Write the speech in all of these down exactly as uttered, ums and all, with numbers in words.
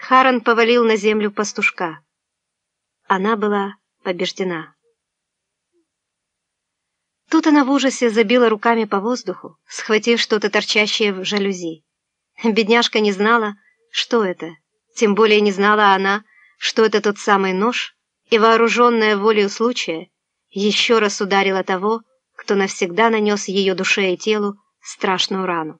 Харон повалил на землю пастушка. Она была побеждена. Тут она в ужасе забила руками по воздуху, схватив что-то торчащее в жалюзи. Бедняжка не знала, что это, тем более не знала она, что это тот самый нож, и, вооруженная волею случая, еще раз ударила того, кто навсегда нанес ее душе и телу страшную рану.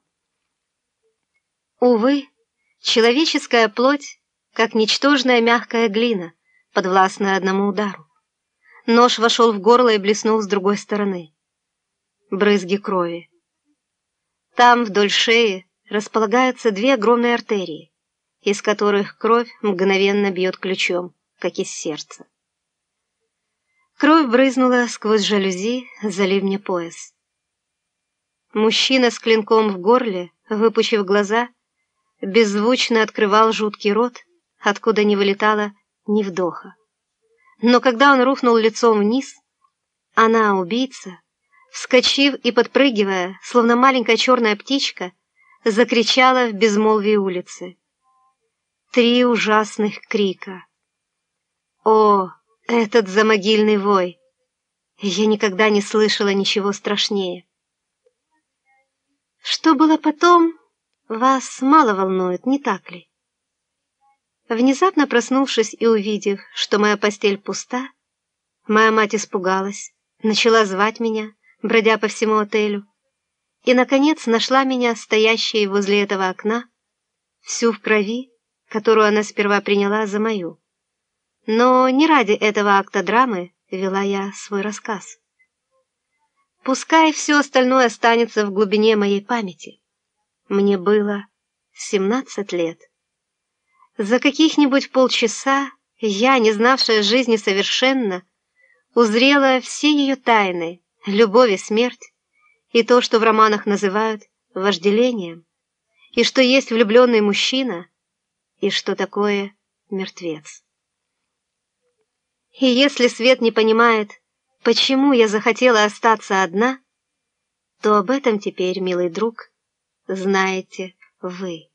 Увы, человеческая плоть, как ничтожная мягкая глина, подвластная одному удару. Нож вошел в горло и блеснул с другой стороны. Брызги крови. Там, вдоль шеи, располагаются две огромные артерии, из которых кровь мгновенно бьет ключом, как из сердца. Кровь брызнула сквозь жалюзи, залив мне пояс. Мужчина с клинком в горле, выпучив глаза, беззвучно открывал жуткий рот, откуда не вылетало ни вдоха. Но когда он рухнул лицом вниз, она, убийца, вскочив и подпрыгивая, словно маленькая черная птичка, закричала в безмолвии улицы. Три ужасных крика. О, этот замогильный вой! Я никогда не слышала ничего страшнее. Что было потом, вас мало волнует, не так ли? Внезапно проснувшись и увидев, что моя постель пуста, моя мать испугалась, начала звать меня, бродя по всему отелю, и, наконец, нашла меня, стоящей возле этого окна, всю в крови, которую она сперва приняла за мою. Но не ради этого акта драмы вела я свой рассказ. Пускай все остальное останется в глубине моей памяти. Мне было семнадцать лет. За каких-нибудь полчаса я, не знавшая жизни совершенно, узрела все ее тайны, любовь и смерть, и то, что в романах называют вожделением, и что есть влюбленный мужчина, и что такое мертвец. И если свет не понимает, почему я захотела остаться одна, то об этом теперь, милый друг, знаете вы.